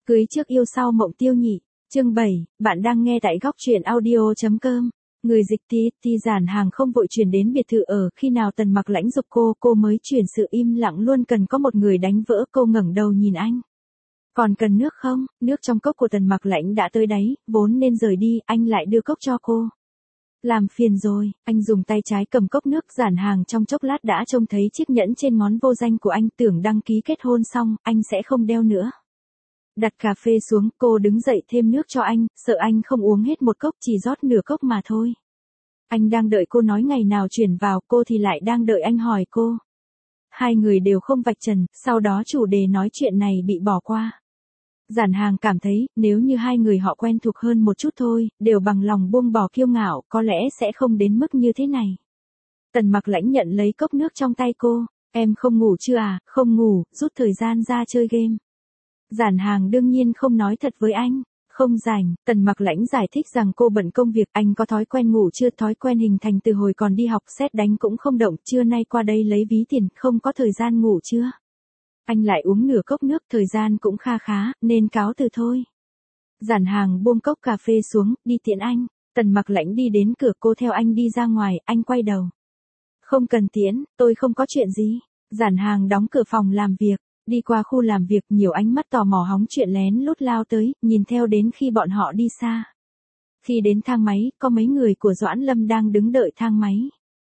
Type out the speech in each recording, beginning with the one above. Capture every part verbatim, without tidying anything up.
Cưới trước yêu sau mộng tiêu nhị. Chương bảy, bạn đang nghe tại góc truyện audio.com. Người dịch tí tí Giản Hàng không vội chuyển đến biệt thự ở, khi nào Tần Mặc Lãnh giục cô, cô mới chuyển sự im lặng luôn cần có một người đánh vỡ. Cô ngẩng đầu nhìn anh. Còn cần nước không? Nước trong cốc của Tần Mặc Lãnh đã tới đáy, vốn nên rời đi, anh lại đưa cốc cho cô. Làm phiền rồi, anh dùng tay trái cầm cốc nước. Giản Hàng trong chốc lát đã trông thấy chiếc nhẫn trên ngón vô danh của anh, tưởng đăng ký kết hôn xong, anh sẽ không đeo nữa. Đặt cà phê xuống, cô đứng dậy thêm nước cho anh, sợ anh không uống hết một cốc, chỉ rót nửa cốc mà thôi. Anh đang đợi cô nói ngày nào chuyển vào, cô thì lại đang đợi anh hỏi cô. Hai người đều không vạch trần, sau đó chủ đề nói chuyện này bị bỏ qua. Giản Hàng cảm thấy, nếu như hai người họ quen thuộc hơn một chút thôi, đều bằng lòng buông bỏ kiêu ngạo, có lẽ sẽ không đến mức như thế này. Tần Mặc Lãnh nhận lấy cốc nước trong tay cô. Em không ngủ chưa à? Không ngủ, rút thời gian ra chơi game. Giản Hàng đương nhiên không nói thật với anh. Không rảnh. Tần Mặc Lãnh giải thích rằng cô bận công việc. Anh có thói quen ngủ chưa? Thói quen hình thành từ hồi còn đi học, sét đánh cũng không động. Trưa nay qua đây lấy ví tiền, không có thời gian ngủ chưa? Anh lại uống nửa cốc nước, thời gian cũng kha khá, nên cáo từ thôi. Giản Hàng buông cốc cà phê xuống, đi tiễn anh. Tần Mặc Lãnh đi đến cửa, cô theo anh đi ra ngoài, anh quay đầu. Không cần tiễn, tôi không có chuyện gì. Giản Hàng đóng cửa phòng làm việc, đi qua khu làm việc, nhiều ánh mắt tò mò hóng chuyện lén lút lao tới, nhìn theo đến khi bọn họ đi xa. Khi đến thang máy, có mấy người của Doãn Lâm đang đứng đợi thang máy.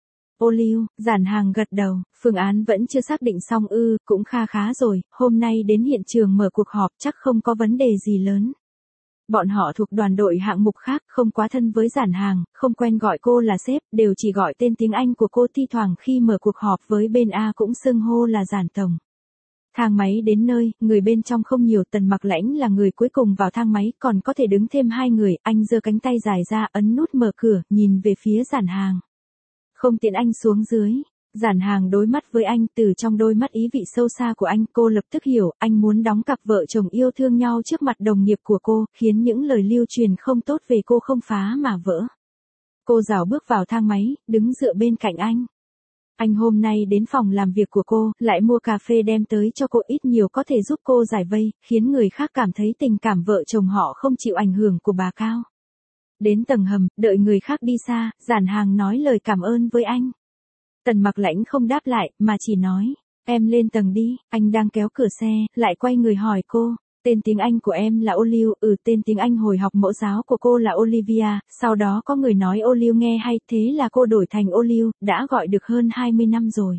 Ô Lưu, Giản Hàng gật đầu, phương án vẫn chưa xác định xong ư, cũng kha khá rồi, hôm nay đến hiện trường mở cuộc họp chắc không có vấn đề gì lớn. Bọn họ thuộc đoàn đội hạng mục khác, không quá thân với Giản Hàng, không quen gọi cô là sếp, đều chỉ gọi tên tiếng Anh của cô. Thi thoảng khi mở cuộc họp với bên A cũng xưng hô là Giản Tổng. Thang máy đến nơi, người bên trong không nhiều. Tần Mặc Lãnh là người cuối cùng vào thang máy, còn có thể đứng thêm hai người. Anh giơ cánh tay dài ra, ấn nút mở cửa, nhìn về phía Giản Hàng. Không tiện anh xuống dưới. Giản Hàng đối mắt với anh, từ trong đôi mắt ý vị sâu xa của anh, cô lập tức hiểu, anh muốn đóng cặp vợ chồng yêu thương nhau trước mặt đồng nghiệp của cô, khiến những lời lưu truyền không tốt về cô không phá mà vỡ. Cô rảo bước vào thang máy, đứng dựa bên cạnh anh. Anh hôm nay đến phòng làm việc của cô, lại mua cà phê đem tới cho cô, ít nhiều có thể giúp cô giải vây, khiến người khác cảm thấy tình cảm vợ chồng họ không chịu ảnh hưởng của bà Cao. Đến tầng hầm, đợi người khác đi xa, Giản Hàng nói lời cảm ơn với anh. Tần Mặc Lãnh không đáp lại, mà chỉ nói, em lên tầng đi. Anh đang kéo cửa xe, lại quay người hỏi cô, tên tiếng Anh của em là Ô Lưu. Ừ, tên tiếng Anh hồi học mẫu giáo của cô là Olivia, sau đó có người nói Ô Lưu nghe hay, thế là cô đổi thành Ô Lưu, đã gọi được hơn hai mươi năm rồi.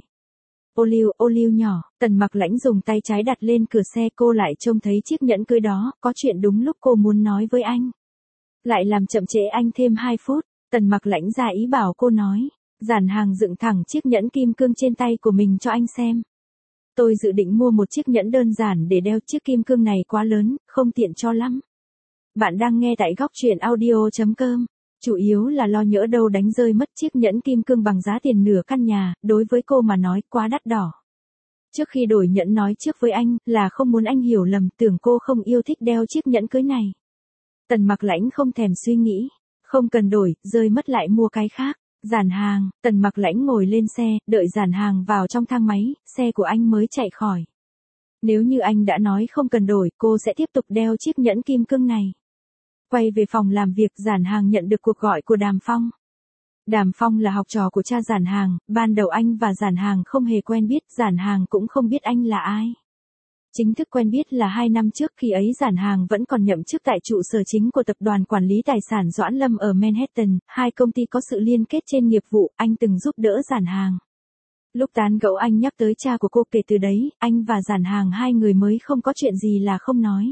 Ô Lưu, Ô Lưu nhỏ. Tần Mặc Lãnh dùng tay trái đặt lên cửa xe, cô lại trông thấy chiếc nhẫn cưới đó, có chuyện đúng lúc cô muốn nói với anh. Lại làm chậm trễ anh thêm hai phút, Tần Mặc Lãnh ra ý bảo cô nói. Giản Hàng dựng thẳng chiếc nhẫn kim cương trên tay của mình cho anh xem. Tôi dự định mua một chiếc nhẫn đơn giản để đeo, chiếc kim cương này quá lớn, không tiện cho lắm. Bạn đang nghe tại góc truyện audio.com. Chủ yếu là lo nhỡ đâu đánh rơi mất chiếc nhẫn kim cương bằng giá tiền nửa căn nhà, đối với cô mà nói quá đắt đỏ. Trước khi đổi nhẫn nói trước với anh, là không muốn anh hiểu lầm, tưởng cô không yêu thích đeo chiếc nhẫn cưới này. Tần Mặc Lãnh không thèm suy nghĩ. Không cần đổi, rơi mất lại mua cái khác. Giản Hàng, Tần Mặc Lãnh ngồi lên xe, đợi Giản Hàng vào trong thang máy, xe của anh mới chạy khỏi. Nếu như anh đã nói không cần đổi, cô sẽ tiếp tục đeo chiếc nhẫn kim cương này. Quay về phòng làm việc, Giản Hàng nhận được cuộc gọi của Đàm Phong. Đàm Phong là học trò của cha Giản Hàng, ban đầu anh và Giản Hàng không hề quen biết, Giản Hàng cũng không biết anh là ai. Chính thức quen biết là hai năm trước, khi ấy Giản Hàng vẫn còn nhậm chức tại trụ sở chính của tập đoàn quản lý tài sản Doãn Lâm ở Manhattan, hai công ty có sự liên kết trên nghiệp vụ, anh từng giúp đỡ Giản Hàng. Lúc tán gẫu anh nhắc tới cha của cô, kể từ đấy, anh và Giản Hàng hai người mới không có chuyện gì là không nói.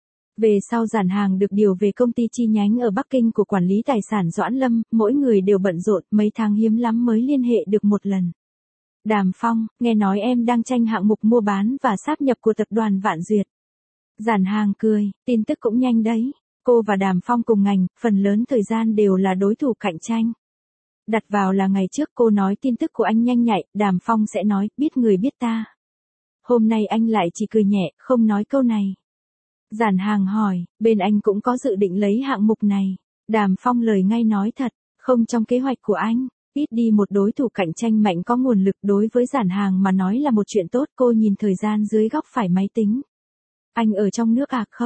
Về sau Giản Hàng được điều về công ty chi nhánh ở Bắc Kinh của quản lý tài sản Doãn Lâm, mỗi người đều bận rộn, mấy tháng hiếm lắm mới liên hệ được một lần. Đàm Phong, nghe nói em đang tranh hạng mục mua bán và sáp nhập của tập đoàn Vạn Duyệt. Giản Hàng cười, tin tức cũng nhanh đấy. Cô và Đàm Phong cùng ngành, phần lớn thời gian đều là đối thủ cạnh tranh. Đặt vào là ngày trước cô nói tin tức của anh nhanh nhạy, Đàm Phong sẽ nói, biết người biết ta. Hôm nay anh lại chỉ cười nhẹ, không nói câu này. Giản Hàng hỏi, bên anh cũng có dự định lấy hạng mục này. Đàm Phong lời ngay nói thật, không trong kế hoạch của anh. Ít đi một đối thủ cạnh tranh mạnh có nguồn lực, đối với Giản Hàng mà nói là một chuyện tốt. Cô nhìn thời gian dưới góc phải máy tính. Anh ở trong nước à? Không,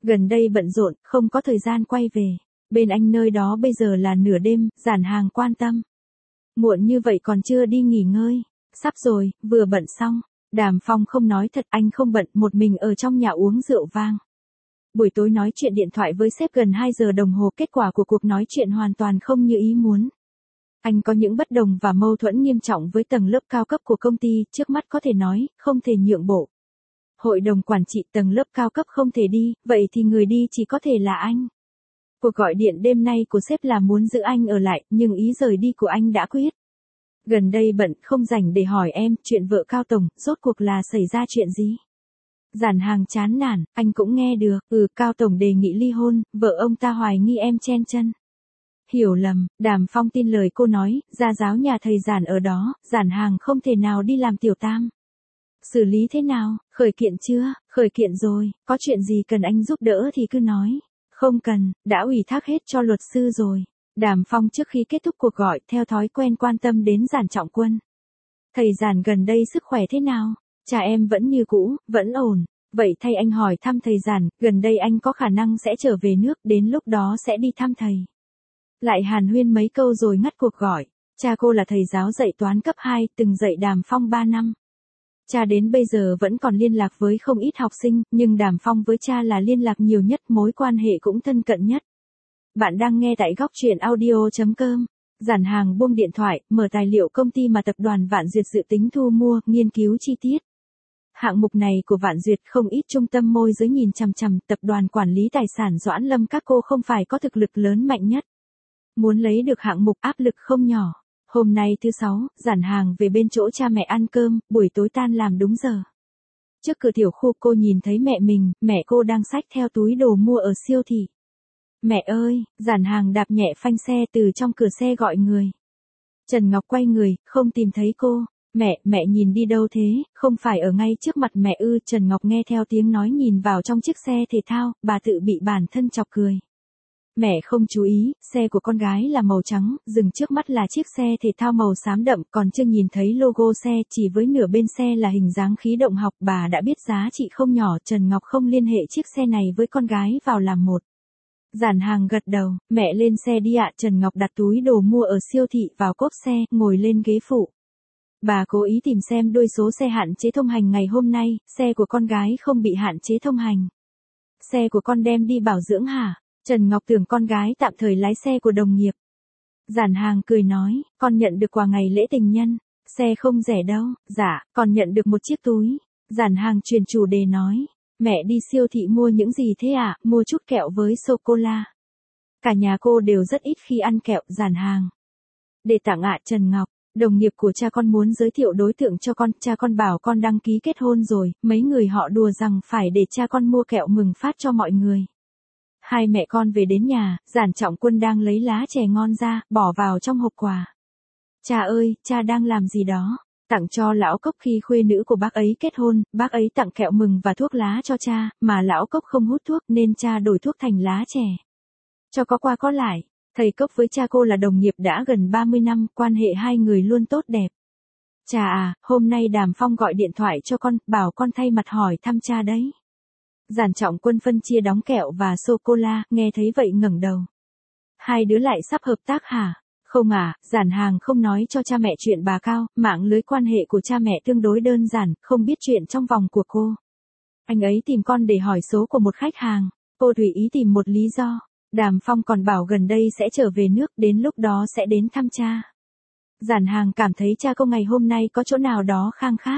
Gần đây bận rộn, không có thời gian quay về. Bên anh nơi đó bây giờ là nửa đêm, Giản Hàng quan tâm. Muộn như vậy còn chưa đi nghỉ ngơi. Sắp rồi, vừa bận xong. Đàm Phong không nói thật, anh không bận, một mình ở trong nhà uống rượu vang. Buổi tối nói chuyện điện thoại với sếp gần hai giờ đồng hồ, kết quả của cuộc nói chuyện hoàn toàn không như ý muốn. Anh có những bất đồng và mâu thuẫn nghiêm trọng với tầng lớp cao cấp của công ty, trước mắt có thể nói, không thể nhượng bộ. Hội đồng quản trị tầng lớp cao cấp không thể đi, vậy thì người đi chỉ có thể là anh. Cuộc gọi điện đêm nay của sếp là muốn giữ anh ở lại, nhưng ý rời đi của anh đã quyết. Gần đây bận, không rảnh để hỏi em, chuyện vợ Cao Tổng, rốt cuộc là xảy ra chuyện gì? Giản Hàng chán nản, anh cũng nghe được, ừ, Cao Tổng đề nghị ly hôn, vợ ông ta hoài nghi em chen chân. Hiểu lầm, Đàm Phong tin lời cô nói, gia giáo nhà thầy Giản ở đó, Giản Hàng không thể nào đi làm tiểu tam. Xử lý thế nào, khởi kiện chưa, khởi kiện rồi, có chuyện gì cần anh giúp đỡ thì cứ nói. Không cần, đã ủy thác hết cho luật sư rồi. Đàm Phong trước khi kết thúc cuộc gọi theo thói quen quan tâm đến Giản Trọng Quân. Thầy Giản gần đây sức khỏe thế nào? Cha em vẫn như cũ, vẫn ổn. Vậy thay anh hỏi thăm thầy Giản, gần đây anh có khả năng sẽ trở về nước, đến lúc đó sẽ đi thăm thầy. Lại hàn huyên mấy câu rồi ngắt cuộc gọi. Cha cô là thầy giáo dạy toán cấp hai, từng dạy Đàm Phong ba năm. Cha đến bây giờ vẫn còn liên lạc với không ít học sinh, nhưng Đàm Phong với cha là liên lạc nhiều nhất, mối quan hệ cũng thân cận nhất. Bạn đang nghe tại góc truyện audio chấm com. Giản Hàng buông điện thoại, mở tài liệu công ty mà tập đoàn Vạn Duyệt dự tính thu mua, nghiên cứu chi tiết. Hạng mục này của Vạn Duyệt không ít trung tâm môi giới nhìn chằm chằm, tập đoàn quản lý tài sản Doãn Lâm các cô không phải có thực lực lớn mạnh nhất. Muốn lấy được hạng mục áp lực không nhỏ. Hôm nay thứ sáu, Giản Hàng về bên chỗ cha mẹ ăn cơm, buổi tối tan làm đúng giờ. Trước cửa tiểu khu cô nhìn thấy mẹ mình, mẹ cô đang xách theo túi đồ mua ở siêu thị. Mẹ ơi, Giản Hàng đạp nhẹ phanh xe từ trong cửa xe gọi người. Trần Ngọc quay người, không tìm thấy cô. Mẹ, mẹ nhìn đi đâu thế, không phải ở ngay trước mặt mẹ ư? Trần Ngọc nghe theo tiếng nói nhìn vào trong chiếc xe thể thao, bà tự bị bản thân chọc cười. Mẹ không chú ý, xe của con gái là màu trắng, dừng trước mắt là chiếc xe thể thao màu xám đậm, còn chưa nhìn thấy logo xe, chỉ với nửa bên xe là hình dáng khí động học, bà đã biết giá trị không nhỏ. Trần Ngọc không liên hệ chiếc xe này với con gái vào làm một. Giản Hàng gật đầu, mẹ lên xe đi ạ. Trần Ngọc đặt túi đồ mua ở siêu thị vào cốp xe, ngồi lên ghế phụ. Bà cố ý tìm xem đuôi số xe hạn chế thông hành ngày hôm nay, xe của con gái không bị hạn chế thông hành. Xe của con đem đi bảo dưỡng hả? Trần Ngọc tưởng con gái tạm thời lái xe của đồng nghiệp. Giản Hàng cười nói, con nhận được quà ngày lễ tình nhân. Xe không rẻ đâu, dạ, còn nhận được một chiếc túi. Giản Hàng chuyển chủ đề nói, mẹ đi siêu thị mua những gì thế ạ? À? Mua chút kẹo với sô-cô-la. Cả nhà cô đều rất ít khi ăn kẹo. Giản Hàng. Để tặng ạ. Trần Ngọc, đồng nghiệp của cha con muốn giới thiệu đối tượng cho con, cha con bảo con đăng ký kết hôn rồi, mấy người họ đùa rằng phải để cha con mua kẹo mừng phát cho mọi người. Hai mẹ con về đến nhà, Giản Trọng Quân đang lấy lá chè ngon ra, bỏ vào trong hộp quà. Cha ơi, cha đang làm gì đó? Tặng cho lão Cốc khi khuê nữ của bác ấy kết hôn, bác ấy tặng kẹo mừng và thuốc lá cho cha, mà lão Cốc không hút thuốc nên cha đổi thuốc thành lá chè. Cho có qua có lại, thầy Cốc với cha cô là đồng nghiệp đã gần ba mươi năm, quan hệ hai người luôn tốt đẹp. Cha à, hôm nay Đàm Phong gọi điện thoại cho con, bảo con thay mặt hỏi thăm cha đấy. Giản Trọng Quân phân chia đóng kẹo và sô-cô-la, nghe thấy vậy ngẩng đầu. Hai đứa lại sắp hợp tác hả? Không à, Giản Hàng không nói cho cha mẹ chuyện bà Cao, mạng lưới quan hệ của cha mẹ tương đối đơn giản, không biết chuyện trong vòng của cô. Anh ấy tìm con để hỏi số của một khách hàng, cô tùy ý tìm một lý do. Đàm Phong còn bảo gần đây sẽ trở về nước, đến lúc đó sẽ đến thăm cha. Giản Hàng cảm thấy cha cô ngày hôm nay có chỗ nào đó khang khác.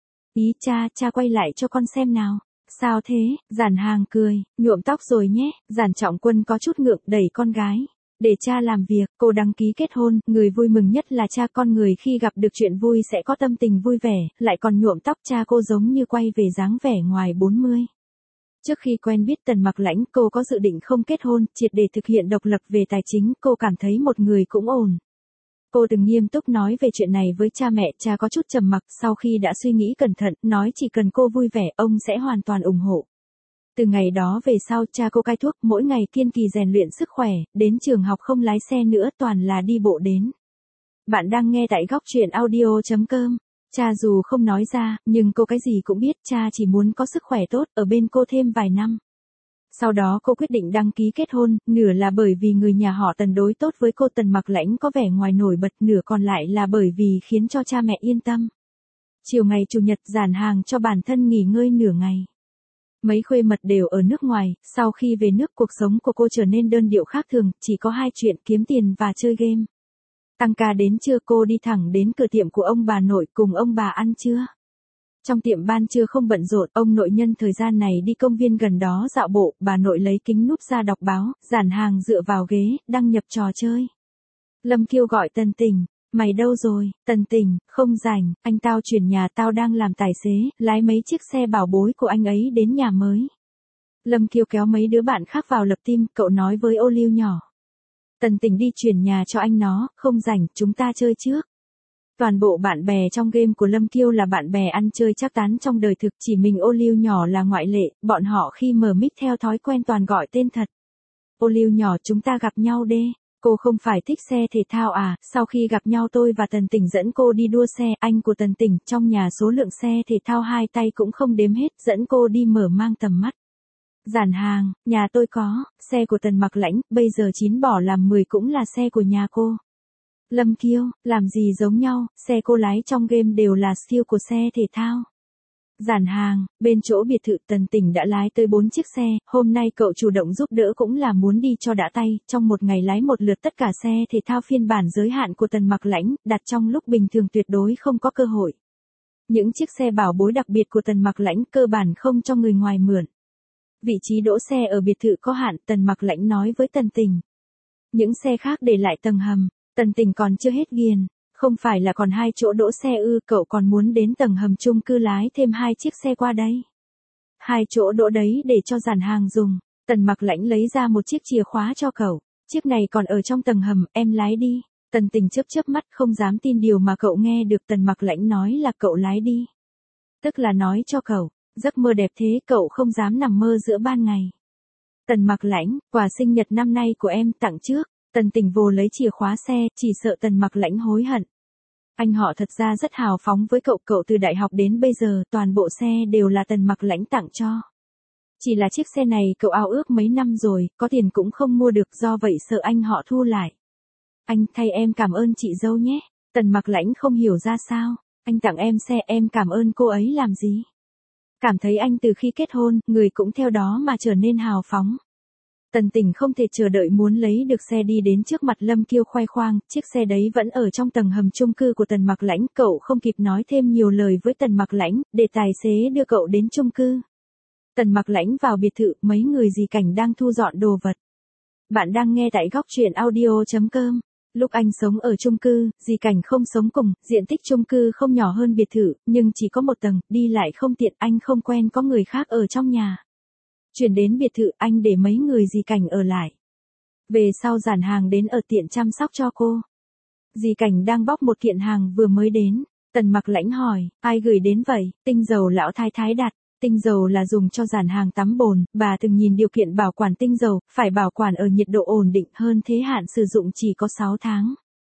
Ý cha, cha quay lại cho con xem nào. Sao thế? Giản Hàng cười, nhuộm tóc rồi nhé. Giản Trọng Quân có chút ngượng đẩy con gái. Để cha làm việc, cô đăng ký kết hôn, người vui mừng nhất là cha. Con người khi gặp được chuyện vui sẽ có tâm tình vui vẻ, lại còn nhuộm tóc. Cha cô giống như quay về dáng vẻ ngoài bốn mươi. Trước khi quen biết Tần Mặc Lãnh, cô có dự định không kết hôn, triệt để thực hiện độc lập về tài chính, cô cảm thấy một người cũng ổn. Cô từng nghiêm túc nói về chuyện này với cha mẹ, cha có chút trầm mặc, sau khi đã suy nghĩ cẩn thận, nói chỉ cần cô vui vẻ, ông sẽ hoàn toàn ủng hộ. Từ ngày đó về sau, cha cô cai thuốc, mỗi ngày kiên trì rèn luyện sức khỏe, đến trường học không lái xe nữa, toàn là đi bộ đến. Bạn đang nghe tại góc truyện audio chấm com. Cha dù không nói ra, nhưng cô cái gì cũng biết, cha chỉ muốn có sức khỏe tốt, ở bên cô thêm vài năm. Sau đó cô quyết định đăng ký kết hôn, nửa là bởi vì người nhà họ Tần đối tốt với cô Tần Mặc Lãnh có vẻ ngoài nổi bật, nửa còn lại là bởi vì khiến cho cha mẹ yên tâm. Chiều ngày Chủ nhật Giản Hàng cho bản thân nghỉ ngơi nửa ngày. Mấy khuê mật đều ở nước ngoài, sau khi về nước cuộc sống của cô trở nên đơn điệu khác thường, chỉ có hai chuyện kiếm tiền và chơi game. Tăng ca đến trưa cô đi thẳng đến cửa tiệm của ông bà nội cùng ông bà ăn trưa. Trong tiệm ban trưa không bận rộn, ông nội nhân thời gian này đi công viên gần đó dạo bộ, bà nội lấy kính núp ra đọc báo, Giản Hàng dựa vào ghế, đăng nhập trò chơi. Lâm Kiêu gọi Tần Tình, mày đâu rồi, Tần Tình, không rảnh, anh tao chuyển nhà, tao đang làm tài xế, lái mấy chiếc xe bảo bối của anh ấy đến nhà mới. Lâm Kiêu kéo mấy đứa bạn khác vào lập team, cậu nói với ô liu nhỏ. Tần Tình đi chuyển nhà cho anh nó, không rảnh, chúng ta chơi trước. Toàn bộ bạn bè trong game của Lâm Kiêu là bạn bè ăn chơi chắc tán trong đời thực, chỉ mình ô liu nhỏ là ngoại lệ, bọn họ khi mở mic theo thói quen toàn gọi tên thật. Ô liu nhỏ, chúng ta gặp nhau đê. Cô không phải thích xe thể thao à? Sau khi gặp nhau tôi và Tần Tình dẫn cô đi đua xe, anh của Tần Tình, trong nhà số lượng xe thể thao hai tay cũng không đếm hết, dẫn cô đi mở mang tầm mắt. Giản Hàng, nhà tôi có, xe của Tần Mặc Lãnh, bây giờ chín bỏ làm mười cũng là xe của nhà cô. Lâm Kiêu, làm gì giống nhau, xe cô lái trong game đều là skill của xe thể thao. Giản Hàng, bên chỗ biệt thự Tần Tình đã lái tới bốn chiếc xe, hôm nay cậu chủ động giúp đỡ cũng là muốn đi cho đã tay, trong một ngày lái một lượt tất cả xe thể thao phiên bản giới hạn của Tần Mặc Lãnh, đặt trong lúc bình thường tuyệt đối không có cơ hội. Những chiếc xe bảo bối đặc biệt của Tần Mặc Lãnh cơ bản không cho người ngoài mượn. Vị trí đỗ xe ở biệt thự có hạn, Tần Mặc Lãnh nói với Tần Tình. Những xe khác để lại tầng hầm, Tần Tình còn chưa hết ghiền. Không phải là còn hai chỗ đỗ xe ư, cậu còn muốn đến tầng hầm chung cư lái thêm hai chiếc xe qua đây. Hai chỗ đỗ đấy để cho Giản Hàng dùng. Tần Mặc Lãnh lấy ra một chiếc chìa khóa cho cậu. Chiếc này còn ở trong tầng hầm, em lái đi. Tần Tình chớp chớp mắt không dám tin điều mà cậu nghe được. Tần Mặc Lãnh nói là cậu lái đi. Tức là nói cho cậu, giấc mơ đẹp thế cậu không dám nằm mơ giữa ban ngày. Tần Mặc Lãnh, quà sinh nhật năm nay của em tặng trước. Tần Tình vồ lấy chìa khóa xe, chỉ sợ Tần Mặc Lãnh hối hận. Anh họ thật ra rất hào phóng với cậu, cậu từ đại học đến bây giờ toàn bộ xe đều là Tần Mặc Lãnh tặng cho. Chỉ là chiếc xe này cậu ao ước mấy năm rồi, có tiền cũng không mua được, do vậy sợ anh họ thu lại. Anh thay em cảm ơn chị dâu nhé. Tần Mặc Lãnh không hiểu ra sao, anh tặng em xe em cảm ơn cô ấy làm gì. Cảm thấy anh từ khi kết hôn, người cũng theo đó mà trở nên hào phóng. Tần Tình không thể chờ đợi muốn lấy được xe đi đến trước mặt Lâm Kiêu khoe khoang, chiếc xe đấy vẫn ở trong tầng hầm chung cư của Tần Mặc Lãnh, cậu không kịp nói thêm nhiều lời với Tần Mặc Lãnh, để tài xế đưa cậu đến chung cư. Tần Mặc Lãnh vào biệt thự, mấy người dì Cảnh đang thu dọn đồ vật. Bạn đang nghe tại góc truyện audio chấm com. Lúc anh sống ở chung cư, dì Cảnh không sống cùng, diện tích chung cư không nhỏ hơn biệt thự, nhưng chỉ có một tầng, đi lại không tiện, anh không quen có người khác ở trong nhà. Chuyển đến biệt thự, anh để mấy người dì Cảnh ở lại. Về sau Giản Hàng đến ở tiện chăm sóc cho cô. Dì Cảnh đang bóc một kiện hàng vừa mới đến. Tần Mặc Lãnh hỏi, ai gửi đến vậy? Tinh dầu lão thái thái đặt. Tinh dầu là dùng cho Giản Hàng tắm bồn, bà từng nhìn điều kiện bảo quản tinh dầu, phải bảo quản ở nhiệt độ ổn định, hơn thế hạn sử dụng chỉ có sáu tháng.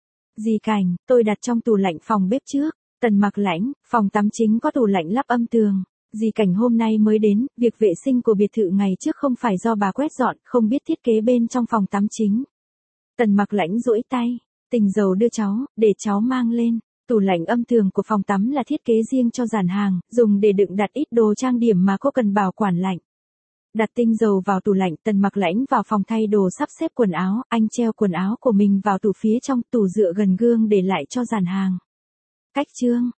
Dì Cảnh, tôi đặt trong tủ lạnh phòng bếp trước. Tần Mặc Lãnh, phòng tắm chính có tủ lạnh lắp âm tường. Dì Cảnh hôm nay mới đến, việc vệ sinh của biệt thự ngày trước không phải do bà quét dọn, không biết thiết kế bên trong phòng tắm chính. Tần Mặc Lãnh duỗi tay, Tình dầu đưa cháu, để cháu mang lên. Tủ lạnh âm tường của phòng tắm là thiết kế riêng cho Giản Hàng, dùng để đựng đặt ít đồ trang điểm mà cô cần bảo quản lạnh. Đặt tinh dầu vào tủ lạnh, Tần Mặc Lãnh vào phòng thay đồ sắp xếp quần áo, anh treo quần áo của mình vào tủ phía trong, tủ dựa gần gương để lại cho Giản Hàng. Cách chương